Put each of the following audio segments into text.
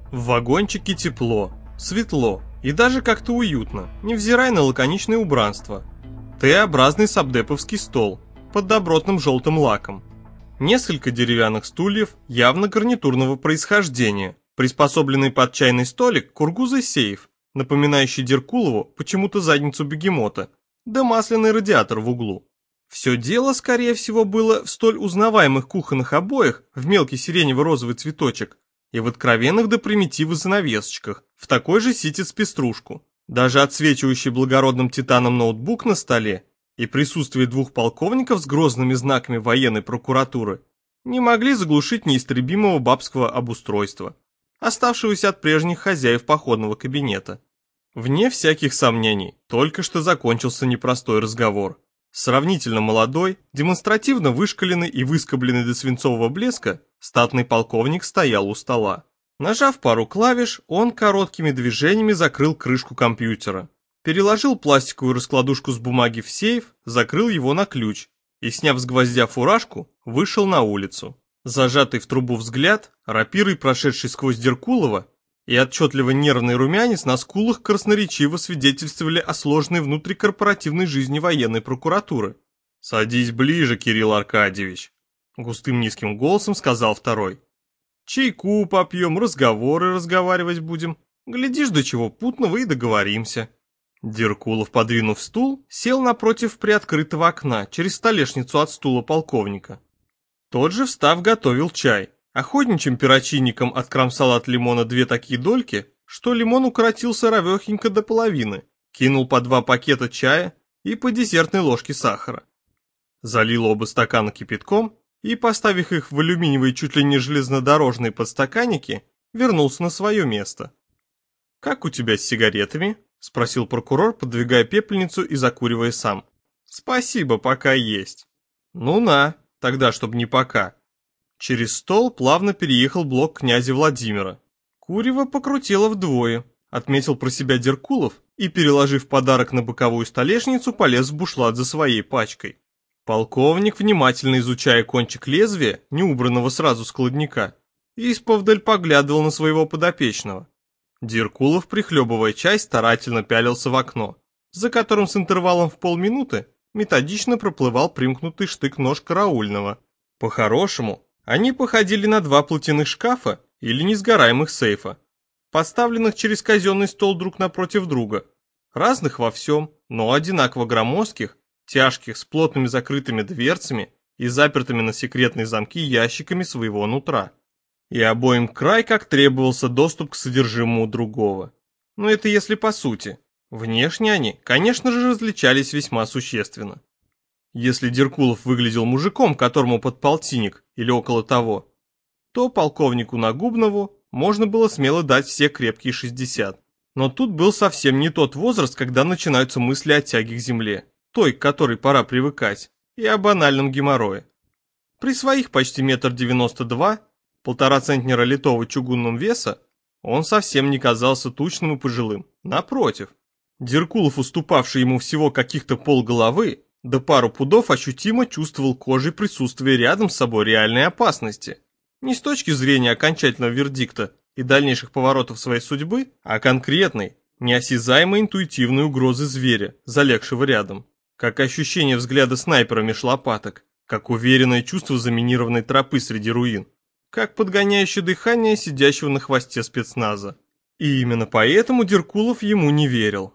В вагончике тепло, светло и даже как-то уютно, невзирая на лаконичное убранство. Т-образный сабдеповский стол под добротным желтым лаком. Несколько деревянных стульев явно гарнитурного происхождения, приспособленный под чайный столик кургузый сейф, напоминающий Деркулову почему-то задницу бегемота, да масляный радиатор в углу. Все дело, скорее всего, было в столь узнаваемых кухонных обоях в мелкий сиренево-розовый цветочек и в откровенных до примитива занавесочках, в такой же ситец-пеструшку. Даже отсвечивающий благородным титаном ноутбук на столе и присутствие двух полковников с грозными знаками военной прокуратуры не могли заглушить неистребимого бабского обустройства, оставшегося от прежних хозяев походного кабинета. Вне всяких сомнений, только что закончился непростой разговор. Сравнительно молодой, демонстративно вышкаленный и выскобленный до свинцового блеска, статный полковник стоял у стола. Нажав пару клавиш, он короткими движениями закрыл крышку компьютера, переложил пластиковую раскладушку с бумаги в сейф, закрыл его на ключ и, сняв с гвоздя фуражку, вышел на улицу. Зажатый в трубу взгляд, рапирой прошедший сквозь Деркулова, и отчетливо нервный румянец на скулах красноречиво свидетельствовали о сложной внутрикорпоративной жизни военной прокуратуры. «Садись ближе, Кирилл Аркадьевич», — густым низким голосом сказал второй. «Чайку попьем, разговоры разговаривать будем. Глядишь, до чего путного и договоримся». Деркулов, подвинув стул, сел напротив приоткрытого окна, через столешницу от стула полковника. Тот же, встав, готовил чай. Охотничьим перочинником откромсал от лимона две такие дольки, что лимон укоротился ровехенько до половины, кинул по 2 пакета чая и по десертной ложке сахара. Залил оба стакана кипятком и, поставив их в алюминиевые чуть ли не железнодорожные подстаканники, вернулся на свое место. «Как у тебя с сигаретами?» — спросил прокурор, подвигая пепельницу и закуривая сам. «Спасибо, пока есть». «Ну на, тогда чтоб не пока». Через стол плавно переехал блок князя Владимира. Курево покрутило вдвое, отметил про себя Деркулов и, переложив подарок на боковую столешницу, полез в бушлат за своей пачкой. Полковник, внимательно изучая кончик лезвия, не убранного сразу с кладника, исповдаль поглядывал на своего подопечного. Деркулов, прихлебывая чай, старательно пялился в окно, за которым с интервалом в полминуты методично проплывал примкнутый штык-нож караульного. По-хорошему, они походили на 2 платяных шкафа или несгораемых сейфа, поставленных через казенный стол друг напротив друга, разных во всем, но одинаково громоздких, тяжких, с плотными закрытыми дверцами и запертыми на секретные замки ящиками своего нутра. И обоим край как требовался доступ к содержимому другого. Но это если по сути. Внешне они, конечно же, различались весьма существенно. Если Деркулов выглядел мужиком, которому под полтинник или около того, то полковнику Нагубнову можно было смело дать все крепкие 60. Но тут был совсем не тот возраст, когда начинаются мысли о тяге к земле, той, к которой пора привыкать, и о банальном геморрое. При своих почти 1,92 м, 1,5 центнера литого чугунного веса, он совсем не казался тучным и пожилым. Напротив, Деркулов, уступавший ему всего каких-то полголовы, да пару пудов, ощутимо чувствовал кожей присутствие рядом с собой реальной опасности. Не с точки зрения окончательного вердикта и дальнейших поворотов своей судьбы, а конкретной, неосязаемой интуитивной угрозы зверя, залегшего рядом. Как ощущение взгляда снайпера меж лопаток, как уверенное чувство заминированной тропы среди руин, как подгоняющее дыхание сидящего на хвосте спецназа. И именно поэтому Деркулов ему не верил.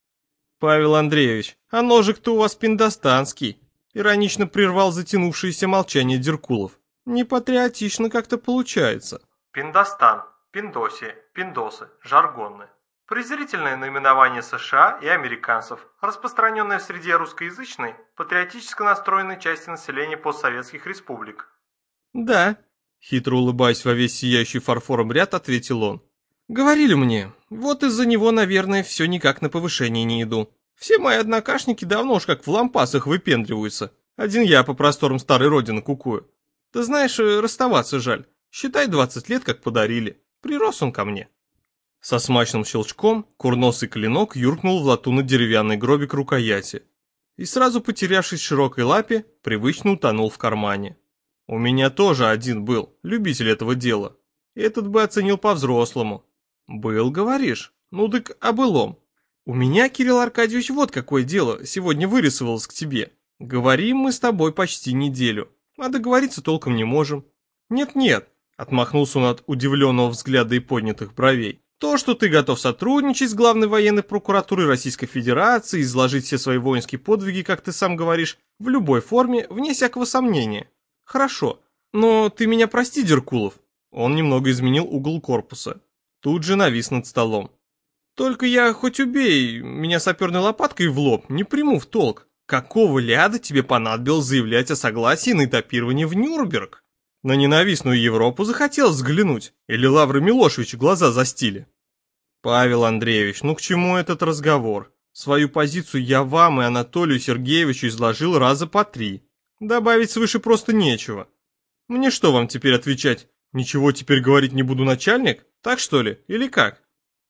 «Павел Андреевич, а ножик-то у вас пиндостанский», — иронично прервал затянувшееся молчание Деркулов. «Непатриотично как-то получается». Пиндостан, Пиндосия, Пиндосы, жаргонны. Презрительное наименование США и американцев, распространенное в среде русскоязычной, патриотически настроенной части населения постсоветских республик. «Да», — хитро улыбаясь во весь сияющий фарфором ряд, ответил он. «Говорили мне, вот из-за него, наверное, все никак на повышение не иду. Все мои однокашники давно уж как в лампасах выпендриваются. Один я по просторам старой родины кукую. Ты знаешь, расставаться жаль. Считай, 20 лет как подарили. Прирос он ко мне». Со смачным щелчком курносый клинок юркнул в латунно-деревянный гробик рукояти и, сразу потерявшись в широкой лапе, привычно утонул в кармане. У меня тоже один был, любитель этого дела. Этот бы оценил по-взрослому. Был, говоришь? Ну так о былом. У меня, Кирилл Аркадьевич, вот какое дело сегодня вырисовалось к тебе. Говорим мы с тобой почти неделю, а договориться толком не можем. Нет-нет, отмахнулся он от удивленного взгляда и поднятых бровей. То, что ты готов сотрудничать с главной военной прокуратурой Российской Федерации, изложить все свои воинские подвиги, как ты сам говоришь, в любой форме, вне всякого сомнения. Хорошо, но ты меня прости, Деркулов. Он немного изменил угол корпуса. Тут же навис над столом. Только я хоть убей меня саперной лопаткой в лоб, не приму в толк. Какого ляда тебе понадобилось заявлять о согласии на этапирование в Нюрнберг? На ненавистную Европу захотелось взглянуть? Или Лавры Милошевича глаза застили? Павел Андреевич, ну к чему этот разговор? Свою позицию я вам и Анатолию Сергеевичу изложил раза по 3. Добавить свыше просто нечего. Мне что вам теперь отвечать? Ничего теперь говорить не буду, начальник? Так что ли? Или как?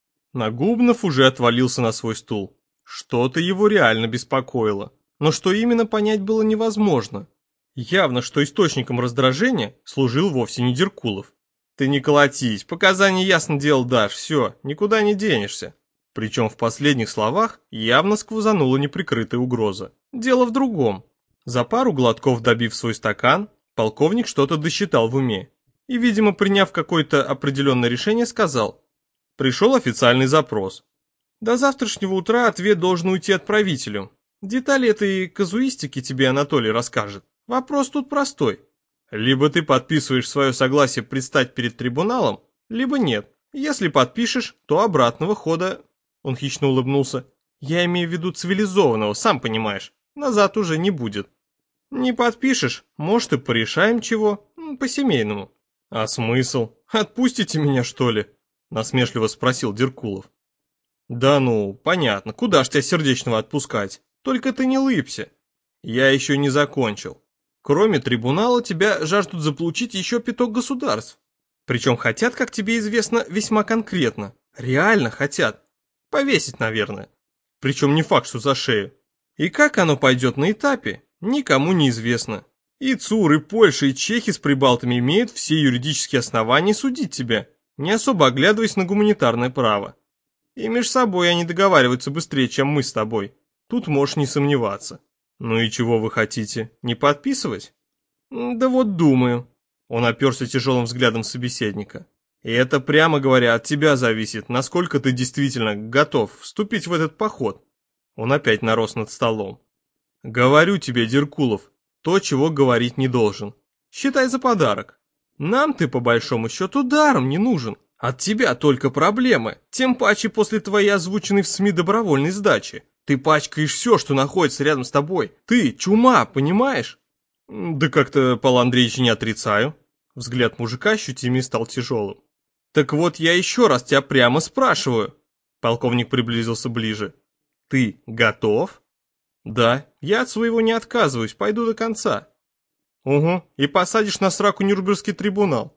Нагубнов уже отвалился на свой стул. Что-то его реально беспокоило. Но что именно, понять было невозможно. Явно, что источником раздражения служил вовсе не Деркулов. Ты не колотись, показания ясно дело дашь, все, никуда не денешься. Причем в последних словах явно сквозанула неприкрытая угроза. Дело в другом. За пару глотков добив свой стакан, полковник что-то досчитал в уме. И, видимо, приняв какое-то определенное решение, сказал: пришел официальный запрос. До завтрашнего утра ответ должен уйти отправителю. Детали этой казуистики тебе Анатолий расскажет. Вопрос тут простой. Либо ты подписываешь свое согласие предстать перед трибуналом, либо нет. Если подпишешь, то обратного хода... Он хищно улыбнулся. Я имею в виду цивилизованного, сам понимаешь. Назад уже не будет. Не подпишешь, может и порешаем чего, по-семейному. А смысл? Отпустите меня, что ли? Насмешливо спросил Деркулов. Да ну, понятно, куда ж тебя сердечного отпускать? Только ты не лыбся. Я еще не закончил. Кроме трибунала тебя жаждут заполучить еще 5 государств. Причем хотят, как тебе известно, весьма конкретно. Реально хотят. Повесить, наверное. Причем не факт, что за шею. И как оно пойдет на этапе, никому не известно. И ЦУР, и Польша, и чехи с прибалтами имеют все юридические основания судить тебя, не особо оглядываясь на гуманитарное право. И между собой они договариваются быстрее, чем мы с тобой. Тут можешь не сомневаться. Ну и чего вы хотите, не подписывать? Да вот думаю. Он оперся тяжелым взглядом собеседника. И это, прямо говоря, от тебя зависит, насколько ты действительно готов вступить в этот поход. Он опять нарос над столом. Говорю тебе, Деркулов, то, чего говорить не должен. Считай за подарок. Нам ты, по большому счету, даром не нужен. От тебя только проблемы, тем паче после твоей озвученной в СМИ добровольной сдачи. Ты пачкаешь все, что находится рядом с тобой. Ты чума, понимаешь? Да как-то, Павел Андреевич, не отрицаю. Взгляд мужика ощутимее стал тяжелым. Так вот, я еще раз тебя прямо спрашиваю. Полковник приблизился ближе. Ты готов? Да, я от своего не отказываюсь, пойду до конца. Угу, и посадишь на сраку Нюрнбергский трибунал.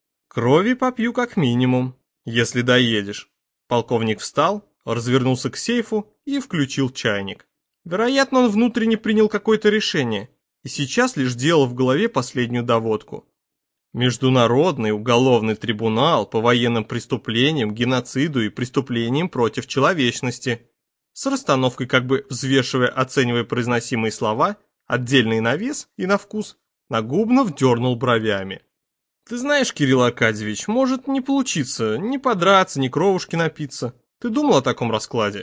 Крови попью как минимум, если доедешь. Полковник встал, развернулся к сейфу и включил чайник. Вероятно, он внутренне принял какое-то решение и сейчас лишь делал в голове последнюю доводку. Международный уголовный трибунал по военным преступлениям, геноциду и преступлениям против человечности. С расстановкой, как бы взвешивая, оценивая произносимые слова, отдельный на вес и на вкус, Нагубнов дернул бровями. Ты знаешь, Кирилл Аркадьевич, может не получиться ни подраться, ни кровушки напиться. Ты думал о таком раскладе?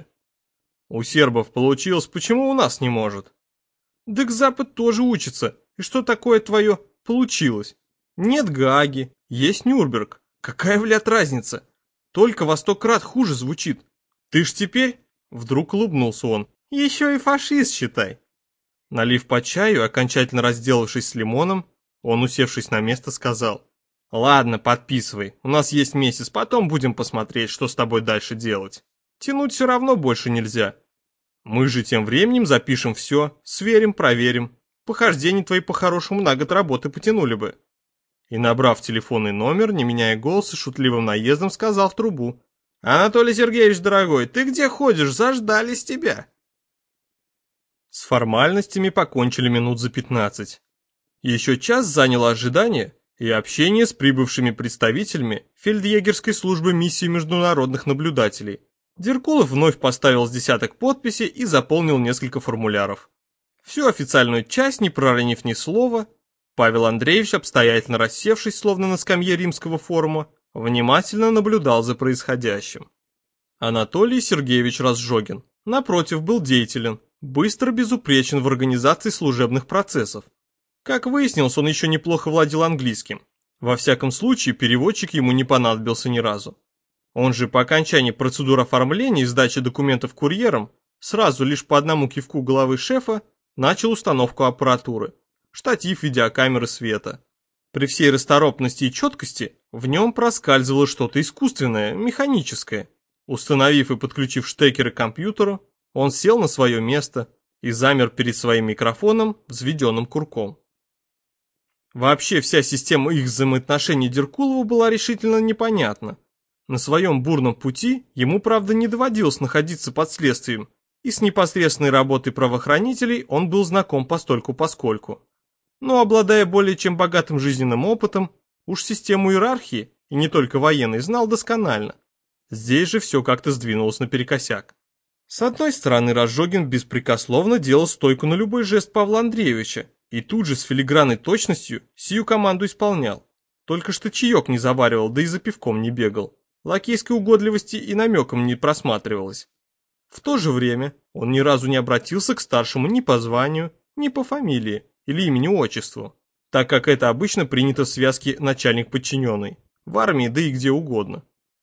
У сербов получилось, почему у нас не может? Дык Запад тоже учится. И что такое твое «получилось»? Нет Гааги, есть Нюрнберг. Какая, блядь, разница? Только во 100 крат хуже звучит. Ты ж теперь... Вдруг улыбнулся он. Еще и фашист, считай. Налив по чаю, окончательно разделавшись с лимоном, он, усевшись на место, сказал: ладно, подписывай, у нас есть месяц, потом будем посмотреть, что с тобой дальше делать. Тянуть все равно больше нельзя. Мы же тем временем запишем все, сверим, проверим. Похождения твои по-хорошему на год работы потянули бы. И, набрав телефонный номер, не меняя голоса, шутливым наездом сказал в трубу: Анатолий Сергеевич, дорогой, ты где ходишь? Заждались тебя. С формальностями покончили минут за 15. Еще час заняло ожидание, и общение с прибывшими представителями фельдъегерской службы миссии международных наблюдателей. Деркулов вновь поставил с десяток подписей и заполнил несколько формуляров. Всю официальную часть, не проронив ни слова, Павел Андреевич, обстоятельно рассевшись, словно на скамье римского форума, внимательно наблюдал за происходящим. Анатолий Сергеевич Разжогин, напротив, был деятелен, быстро безупречен в организации служебных процессов. Как выяснилось, он еще неплохо владел английским. Во всяком случае, переводчик ему не понадобился ни разу. Он же по окончании процедур оформления и сдачи документов курьером сразу лишь по одному кивку головы шефа начал установку аппаратуры, штатив, видеокамеры, света. При всей расторопности и четкости в нем проскальзывало что-то искусственное, механическое. Установив и подключив штекеры к компьютеру, он сел на свое место и замер перед своим микрофоном, взведенным курком. Вообще вся система их взаимоотношений Деркулову была решительно непонятна. На своем бурном пути ему, правда, не доводилось находиться под следствием, и с непосредственной работой правоохранителей он был знаком постольку-поскольку. Но, обладая более чем богатым жизненным опытом, уж систему иерархии, и не только военной, знал досконально. Здесь же все как-то сдвинулось наперекосяк. С одной стороны, Разжогин беспрекословно делал стойку на любой жест Павла Андреевича, и тут же с филигранной точностью сию команду исполнял. Только что чаек не заваривал, да и за пивком не бегал. Лакейской угодливости и намеком не просматривалось. В то же время он ни разу не обратился к старшему ни по званию, ни по фамилии или имени-отчеству, так как это обычно принято в связке начальник-подчиненный, в армии да и где угодно.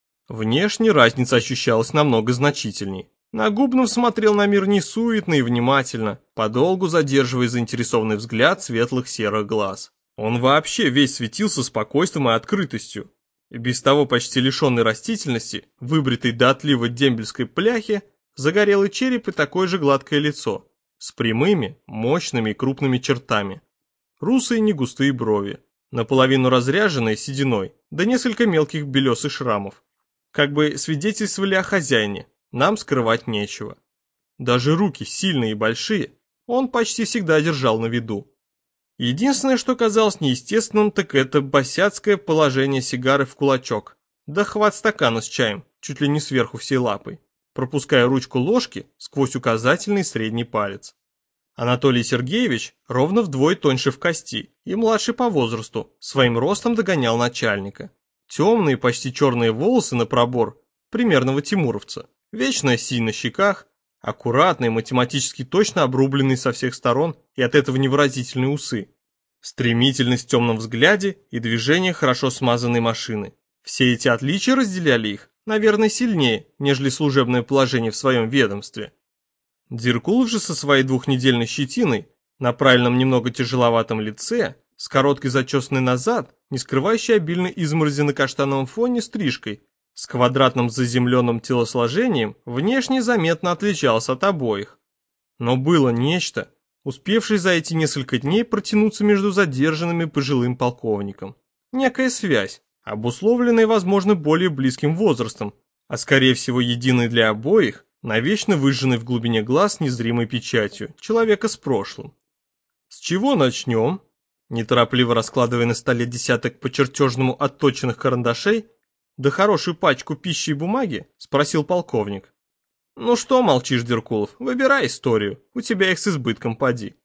Внешне разница ощущалась намного значительней. Нагубнов смотрел на мир несуетно и внимательно, подолгу задерживая заинтересованный взгляд светлых серых глаз. Он вообще весь светился спокойствием и открытостью. И без того почти лишенный растительности, выбритый до отлива дембельской пляхи, загорелый череп и такое же гладкое лицо, с прямыми, мощными и крупными чертами. Русые негустые брови, наполовину разряженные сединой, да несколько мелких белесых шрамов. Как бы свидетельствовали о хозяине, нам скрывать нечего. Даже руки, сильные и большие, он почти всегда держал на виду. Единственное, что казалось неестественным, так это босяцкое положение сигары в кулачок, да хват стакана с чаем, чуть ли не сверху всей лапой, пропуская ручку ложки сквозь указательный и средний палец. Анатолий Сергеевич ровно вдвое тоньше в кости и младше по возрасту, своим ростом догонял начальника. Темные, почти черные волосы на пробор примерного тимуровца, вечная синь на щеках, аккуратные, математически точно обрубленные со всех сторон и от этого невыразительные усы, стремительность в темном взгляде и движение хорошо смазанной машины. Все эти отличия разделяли их, наверное, сильнее, нежели служебное положение в своем ведомстве. Деркулов же со своей двухнедельной щетиной, на правильном немного тяжеловатом лице, с короткой зачесанной назад, не скрывающей обильной изморози на каштановом фоне стрижкой, с квадратным заземленным телосложением, внешне заметно отличался от обоих. Но было нечто, успевшее за эти несколько дней протянуться между задержанными пожилым полковником. Некая связь, обусловленная, возможно, более близким возрастом, а скорее всего единой для обоих, навечно выжженной в глубине глаз незримой печатью человека с прошлым. С чего начнем? Неторопливо раскладывая на столе десяток по чертежному отточенных карандашей, да хорошую пачку пищи и бумаги, спросил полковник. Ну что молчишь, Деркулов, выбирай историю, у тебя их с избытком поди.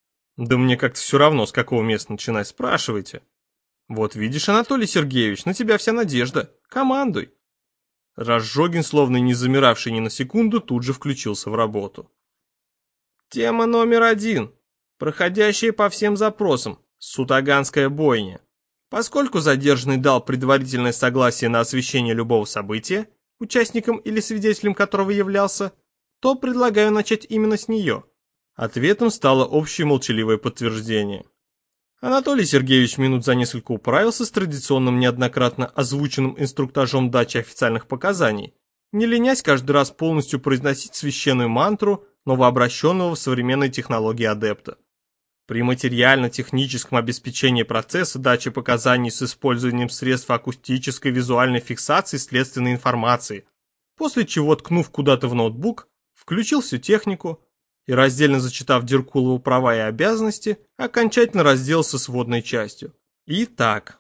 Да мне как-то все равно, с какого места начинать, спрашивайте. Вот видишь, Анатолий Сергеевич, на тебя вся надежда, командуй. Разжогин, словно не замиравший ни на секунду, тут же включился в работу. Тема номер 1. Проходящая по всем запросам. Сутаганская бойня. Поскольку задержанный дал предварительное согласие на освещение любого события, участником или свидетелем которого являлся, то предлагаю начать именно с нее. Ответом стало общее молчаливое подтверждение. Анатолий Сергеевич минут за несколько управился с традиционным неоднократно озвученным инструктажом дачи официальных показаний, не ленясь каждый раз полностью произносить священную мантру новообращенного в современной технологии адепта. При материально-техническом обеспечении процесса дачи показаний с использованием средств акустической визуальной фиксации следственной информации, после чего, ткнув куда-то в ноутбук, включил всю технику и, раздельно зачитав Деркулову права и обязанности, окончательно разделался с вводной частью. Итак,